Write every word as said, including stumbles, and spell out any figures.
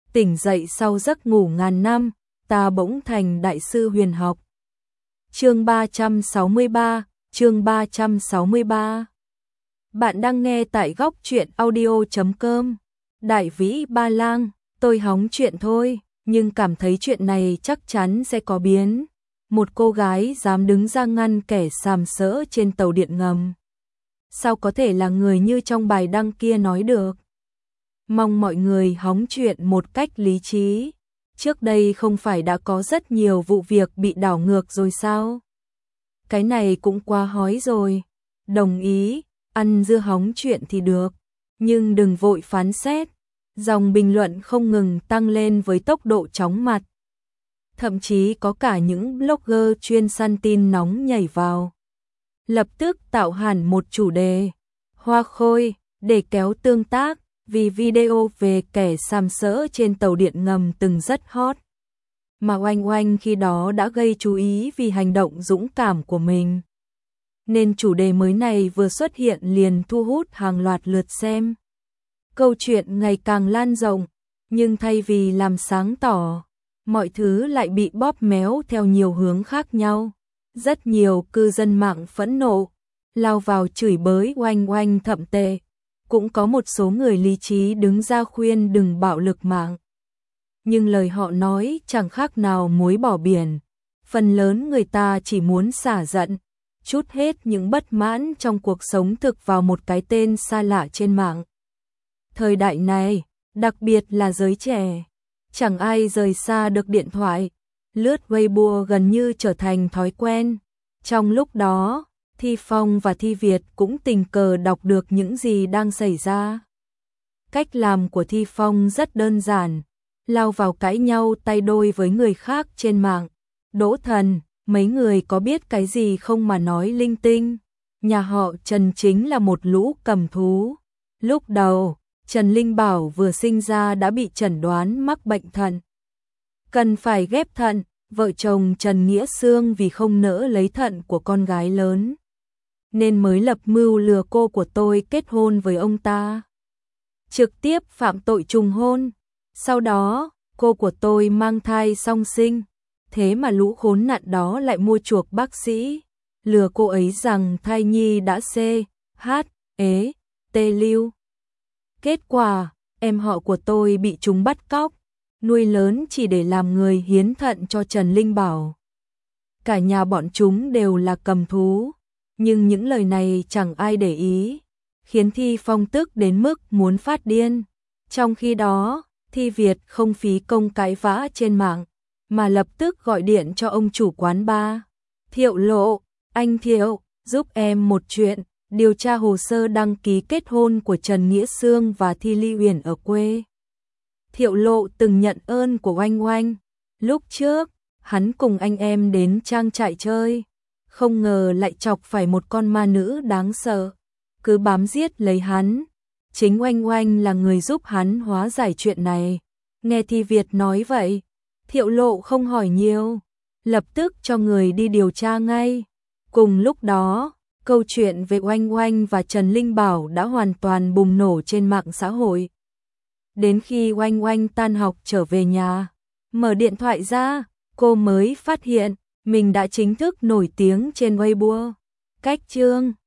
tỉnh dậy sau giấc ngủ ngàn năm, ta bỗng thành đại sư huyền học. Chương ba trăm sáu mươi ba, chương ba trăm sáu mươi ba. Bạn đang nghe tại góc truyện audio chấm com. Đại vĩ ba lang, tôi hóng chuyện thôi, nhưng cảm thấy chuyện này chắc chắn sẽ có biến. Một cô gái dám đứng ra ngăn kẻ sàm sỡ trên tàu điện ngầm. Sao có thể là người như trong bài đăng kia nói được? Mong mọi người hóng chuyện một cách lý trí. Trước đây không phải đã có rất nhiều vụ việc bị đảo ngược rồi sao? Cái này cũng quá hói rồi. Đồng ý, ăn dưa hóng chuyện thì được, nhưng đừng vội phán xét. Dòng bình luận không ngừng tăng lên với tốc độ chóng mặt. Thậm chí có cả những blogger chuyên săn tin nóng nhảy vào. Lập tức tạo hẳn một chủ đề, hoa khôi, để kéo tương tác, vì video về kẻ sàm sỡ trên tàu điện ngầm từng rất hot. Mà Oanh Oanh khi đó đã gây chú ý vì hành động dũng cảm của mình. Nên chủ đề mới này vừa xuất hiện liền thu hút hàng loạt lượt xem. Câu chuyện ngày càng lan rộng, nhưng thay vì làm sáng tỏ, mọi thứ lại bị bóp méo theo nhiều hướng khác nhau. Rất nhiều cư dân mạng phẫn nộ, lao vào chửi bới Oanh Oanh thậm tệ. Cũng có một số người lý trí đứng ra khuyên đừng bạo lực mạng. Nhưng lời họ nói chẳng khác nào muối bỏ biển. Phần lớn người ta chỉ muốn xả giận, trút hết những bất mãn trong cuộc sống thực vào một cái tên xa lạ trên mạng. Thời đại này, đặc biệt là giới trẻ, chẳng ai rời xa được điện thoại. Lướt Weibo gần như trở thành thói quen. Trong lúc đó, Thi Phong và Thi Việt cũng tình cờ đọc được những gì đang xảy ra. Cách làm của Thi Phong rất đơn giản, lao vào cãi nhau tay đôi với người khác trên mạng. Đỗ Thần, mấy người có biết cái gì không mà nói linh tinh. Nhà họ Trần chính là một lũ cầm thú. Lúc đầu, Trần Linh Bảo vừa sinh ra đã bị chẩn đoán mắc bệnh thận. Cần phải ghép thận, vợ chồng Trần Nghĩa Xương vì không nỡ lấy thận của con gái lớn, nên mới lập mưu lừa cô của tôi kết hôn với ông ta. Trực tiếp phạm tội trùng hôn. Sau đó, cô của tôi mang thai song sinh. Thế mà lũ khốn nạn đó lại mua chuộc bác sĩ, lừa cô ấy rằng thai nhi đã C, H, ế, T lưu. Kết quả, em họ của tôi bị chúng bắt cóc, nuôi lớn chỉ để làm người hiến thận cho Trần Linh Bảo. Cả nhà bọn chúng đều là cầm thú, nhưng những lời này chẳng ai để ý, khiến Thi Phong tức đến mức muốn phát điên. Trong khi đó, Thi Việt không phí công cãi vã trên mạng, mà lập tức gọi điện cho ông chủ quán bar. Thiệu Lộ, anh Thiệu, giúp em một chuyện, điều tra hồ sơ đăng ký kết hôn của Trần Nghĩa Xương và Thi Ly Uyển ở quê. Thiệu Lộ từng nhận ơn của Oanh Oanh. Lúc trước, hắn cùng anh em đến trang trại chơi, không ngờ lại chọc phải một con ma nữ đáng sợ, cứ bám giết lấy hắn. Chính Oanh Oanh là người giúp hắn hóa giải chuyện này. Nghe Thi Việt nói vậy, Thiệu Lộ không hỏi nhiều, lập tức cho người đi điều tra ngay. Cùng lúc đó, câu chuyện về Oanh Oanh và Trần Linh Bảo đã hoàn toàn bùng nổ trên mạng xã hội. Đến khi Oanh Oanh tan học trở về nhà, mở điện thoại ra, cô mới phát hiện mình đã chính thức nổi tiếng trên Weibo. Cách chương